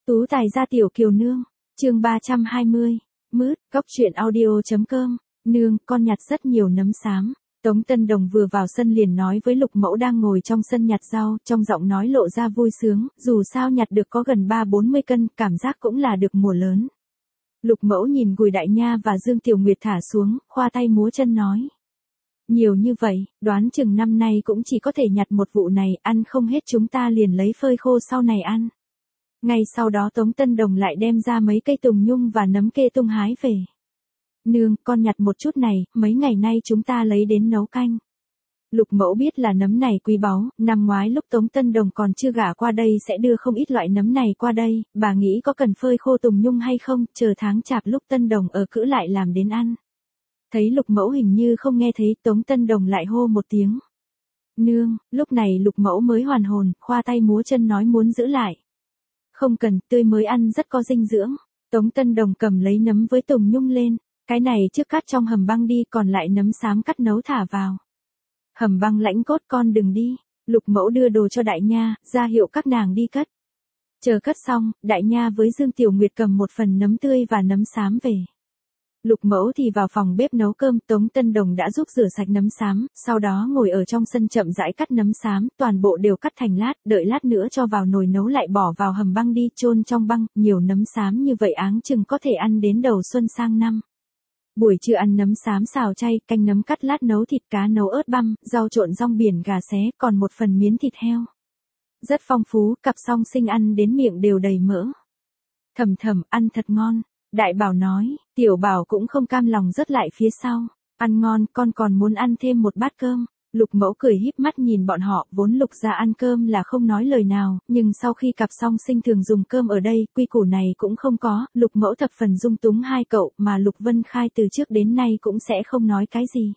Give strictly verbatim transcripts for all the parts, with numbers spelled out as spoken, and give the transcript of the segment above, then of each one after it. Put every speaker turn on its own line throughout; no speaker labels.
Tú tài gia tiểu kiều nương, chương ba trăm hai mươi, mướt, góc truyện audio.com, nương, con nhặt rất nhiều nấm xám. Tống Tân Đồng vừa vào sân liền nói với Lục Mẫu đang ngồi trong sân nhặt rau, trong giọng nói lộ ra vui sướng, dù sao nhặt được có gần ba bốn mươi cân, cảm giác cũng là được mùa lớn. Lục Mẫu nhìn Gùi Đại Nha và Dương Tiểu Nguyệt thả xuống, khoa tay múa chân nói. Nhiều như vậy, đoán chừng năm nay cũng chỉ có thể nhặt một vụ này, ăn không hết chúng ta liền lấy phơi khô sau này ăn. Ngay sau đó Tống Tân Đồng lại đem ra mấy cây tùng nhung và nấm kê tung hái về. Nương, con nhặt một chút này, mấy ngày nay chúng ta lấy đến nấu canh. Lục Mẫu biết là nấm này quý báu, năm ngoái lúc Tống Tân Đồng còn chưa gả qua đây sẽ đưa không ít loại nấm này qua đây, bà nghĩ có cần phơi khô tùng nhung hay không, chờ tháng chạp lúc Tân Đồng ở cữ lại làm đến ăn. Thấy Lục Mẫu hình như không nghe thấy, Tống Tân Đồng lại hô một tiếng. Nương, lúc này Lục Mẫu mới hoàn hồn, khoa tay múa chân nói muốn giữ lại. Không cần, tươi mới ăn rất có dinh dưỡng. Tống Tân Đồng cầm lấy nấm với tùng nhung lên, cái này trước cắt trong hầm băng đi, còn lại nấm xám cắt nấu thả vào. Hầm băng lãnh cốt con đừng đi. Lục Mẫu đưa đồ cho Đại Nha, ra hiệu các nàng đi cất. Chờ cất xong, Đại Nha với Dương Tiểu Nguyệt cầm một phần nấm tươi và nấm xám về. Lục Mẫu thì vào phòng bếp nấu cơm, Tống Tân Đồng đã giúp rửa sạch nấm xám, sau đó ngồi ở trong sân chậm rãi cắt nấm xám, toàn bộ đều cắt thành lát, đợi lát nữa cho vào nồi nấu lại bỏ vào hầm băng đi, chôn trong băng, nhiều nấm xám như vậy áng chừng có thể ăn đến đầu xuân sang năm. Buổi trưa ăn nấm xám xào chay, canh nấm cắt lát nấu thịt cá nấu ớt băm, rau trộn rong biển gà xé, còn một phần miến thịt heo. Rất phong phú, cặp song sinh ăn đến miệng đều đầy mỡ. Thầm thầm, ăn thật ngon. Đại Bảo nói, Tiểu Bảo cũng không cam lòng rớt lại phía sau. Ăn ngon, con còn muốn ăn thêm một bát cơm. Lục Mẫu cười híp mắt nhìn bọn họ, vốn Lục gia ăn cơm là không nói lời nào, nhưng sau khi cặp song sinh thường dùng cơm ở đây, quy củ này cũng không có, Lục Mẫu thập phần dung túng hai cậu, mà Lục Vân Khai từ trước đến nay cũng sẽ không nói cái gì.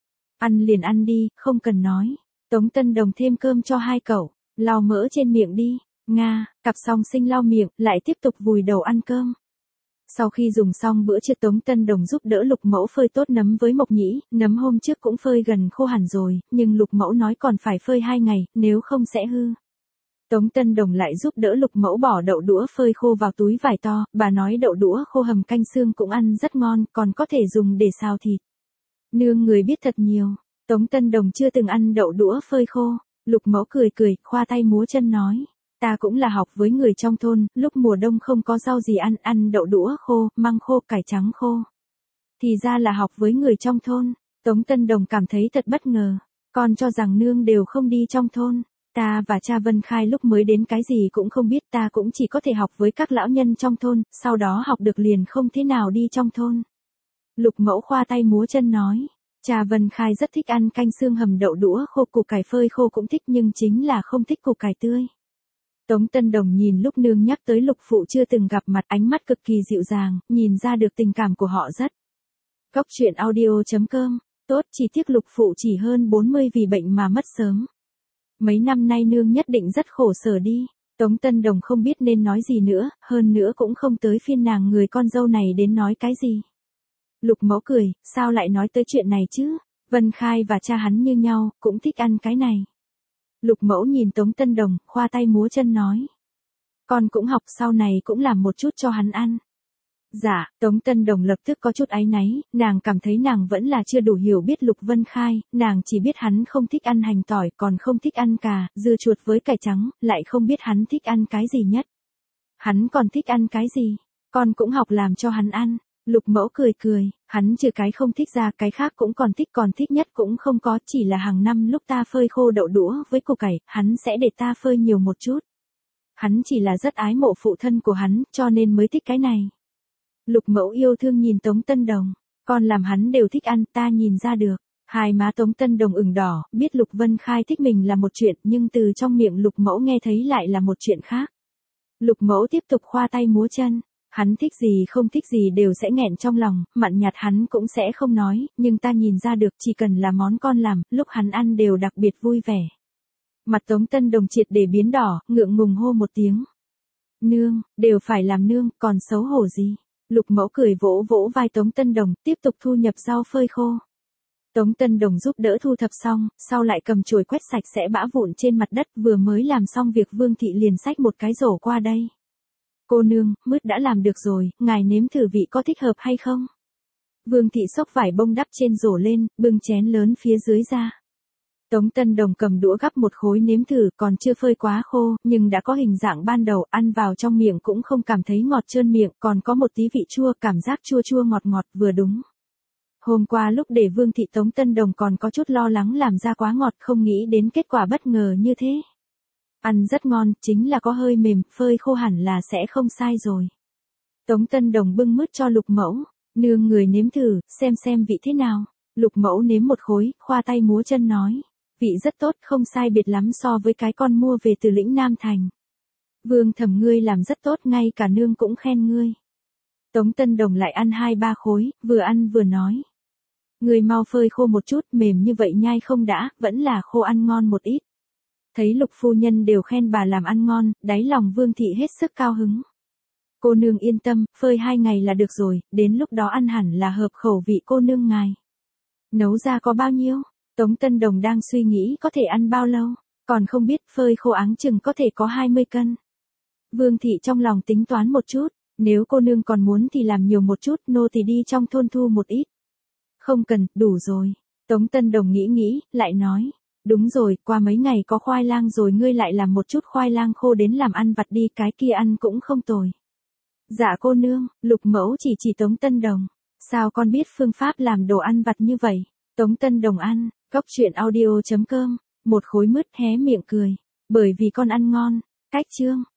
Ăn liền ăn đi, không cần nói. Tống Tân Đồng thêm cơm cho hai cậu, lau mỡ trên miệng đi. Nga, cặp song sinh lau miệng, lại tiếp tục vùi đầu ăn cơm. Sau khi dùng xong bữa trưa, Tống Tân Đồng giúp đỡ Lục Mẫu phơi tốt nấm với Mộc Nhĩ, nấm hôm trước cũng phơi gần khô hẳn rồi, nhưng Lục Mẫu nói còn phải phơi hai ngày, nếu không sẽ hư. Tống Tân Đồng lại giúp đỡ Lục Mẫu bỏ đậu đũa phơi khô vào túi vải to, bà nói đậu đũa khô hầm canh xương cũng ăn rất ngon, còn có thể dùng để xào thịt. Nương người biết thật nhiều. Tống Tân Đồng chưa từng ăn đậu đũa phơi khô. Lục Mẫu cười cười, khoa tay múa chân nói. Ta cũng là học với người trong thôn, lúc mùa đông không có rau gì ăn, ăn đậu đũa khô, măng khô, cải trắng khô. Thì ra là học với người trong thôn. Tống Tân Đồng cảm thấy thật bất ngờ. Con cho rằng nương đều không đi trong thôn. Ta và cha Vân Khai lúc mới đến cái gì cũng không biết, ta cũng chỉ có thể học với các lão nhân trong thôn, sau đó học được liền không thế nào đi trong thôn. Lục Mẫu khoa tay múa chân nói. Cha Vân Khai rất thích ăn canh xương hầm đậu đũa khô, củ cải phơi khô cũng thích, nhưng chính là không thích củ cải tươi. Tống Tân Đồng nhìn lúc nương nhắc tới Lục phụ chưa từng gặp mặt, ánh mắt cực kỳ dịu dàng, nhìn ra được tình cảm của họ rất. Góc truyện audio.com, tốt, chỉ tiếc Lục phụ chỉ hơn bốn mươi vì bệnh mà mất sớm. Mấy năm nay nương nhất định rất khổ sở đi. Tống Tân Đồng không biết nên nói gì nữa, hơn nữa cũng không tới phiên nàng người con dâu này đến nói cái gì. Lục Mẫu cười, sao lại nói tới chuyện này chứ? Vân Khai và cha hắn như nhau, cũng thích ăn cái này. Lục Mẫu nhìn Tống Tân Đồng, khoa tay múa chân nói. Con cũng học, sau này cũng làm một chút cho hắn ăn. Dạ, Tống Tân Đồng lập tức có chút áy náy, nàng cảm thấy nàng vẫn là chưa đủ hiểu biết Lục Vân Khai, nàng chỉ biết hắn không thích ăn hành tỏi, còn không thích ăn cà, dưa chuột với cải trắng, lại không biết hắn thích ăn cái gì nhất. Hắn còn thích ăn cái gì? Con cũng học làm cho hắn ăn. Lục Mẫu cười cười, hắn trừ cái không thích ra, cái khác cũng còn thích, còn thích nhất cũng không có, chỉ là hàng năm lúc ta phơi khô đậu đũa với củ cải, hắn sẽ để ta phơi nhiều một chút. Hắn chỉ là rất ái mộ phụ thân của hắn, cho nên mới thích cái này. Lục Mẫu yêu thương nhìn Tống Tân Đồng, con làm hắn đều thích ăn, ta nhìn ra được. Hai má Tống Tân Đồng ửng đỏ, biết Lục Vân Khai thích mình là một chuyện, nhưng từ trong miệng Lục Mẫu nghe thấy lại là một chuyện khác. Lục Mẫu tiếp tục khoa tay múa chân. Hắn thích gì không thích gì đều sẽ nghẹn trong lòng, mặn nhạt hắn cũng sẽ không nói, nhưng ta nhìn ra được chỉ cần là món con làm, lúc hắn ăn đều đặc biệt vui vẻ. Mặt Tống Tân Đồng triệt để biến đỏ, ngượng ngùng hô một tiếng. Nương, đều phải làm nương, còn xấu hổ gì? Lục Mẫu cười vỗ vỗ vai Tống Tân Đồng, tiếp tục thu nhập rau phơi khô. Tống Tân Đồng giúp đỡ thu thập xong, sau lại cầm chổi quét sạch sẽ bã vụn trên mặt đất, vừa mới làm xong việc Vương Thị liền xách một cái rổ qua đây. Cô nương, mứt đã làm được rồi, ngài nếm thử vị có thích hợp hay không? Vương thị xốc vải bông đắp trên rổ lên, bưng chén lớn phía dưới ra. Tống Tân Đồng cầm đũa gắp một khối nếm thử, còn chưa phơi quá khô, nhưng đã có hình dạng ban đầu, ăn vào trong miệng cũng không cảm thấy ngọt trơn miệng, còn có một tí vị chua, cảm giác chua chua ngọt ngọt vừa đúng. Hôm qua lúc để Vương thị Tống Tân Đồng còn có chút lo lắng làm ra quá ngọt, không nghĩ đến kết quả bất ngờ như thế. Ăn rất ngon, chính là có hơi mềm, phơi khô hẳn là sẽ không sai rồi. Tống Tân Đồng bưng mứt cho Lục Mẫu, nương người nếm thử, xem xem vị thế nào. Lục Mẫu nếm một khối, khoa tay múa chân nói. Vị rất tốt, không sai biệt lắm so với cái con mua về từ lĩnh Nam Thành. Vương thẩm ngươi làm rất tốt, ngay cả nương cũng khen ngươi. Tống Tân Đồng lại ăn hai ba khối, vừa ăn vừa nói. Ngươi mau phơi khô một chút, mềm như vậy nhai không đã, vẫn là khô ăn ngon một ít. Thấy Lục phu nhân đều khen bà làm ăn ngon, đáy lòng Vương thị hết sức cao hứng. Cô nương yên tâm, phơi hai ngày là được rồi, đến lúc đó ăn hẳn là hợp khẩu vị cô nương ngài. Nấu ra có bao nhiêu? Tống Tân Đồng đang suy nghĩ có thể ăn bao lâu, còn không biết phơi khô áng chừng có thể có hai mươi cân. Vương thị trong lòng tính toán một chút, nếu cô nương còn muốn thì làm nhiều một chút, nô tỳ đi trong thôn thu một ít. Không cần, đủ rồi. Tống Tân Đồng nghĩ nghĩ, lại nói. Đúng rồi, qua mấy ngày có khoai lang rồi ngươi lại làm một chút khoai lang khô đến làm ăn vặt đi, cái kia ăn cũng không tồi. Dạ cô nương, Lục Mẫu chỉ chỉ Tống Tân Đồng. Sao con biết phương pháp làm đồ ăn vặt như vậy? Tống Tân Đồng ăn, cóc truyện audio chấm com, một khối mứt hé miệng cười. Bởi vì con ăn ngon, cách chương.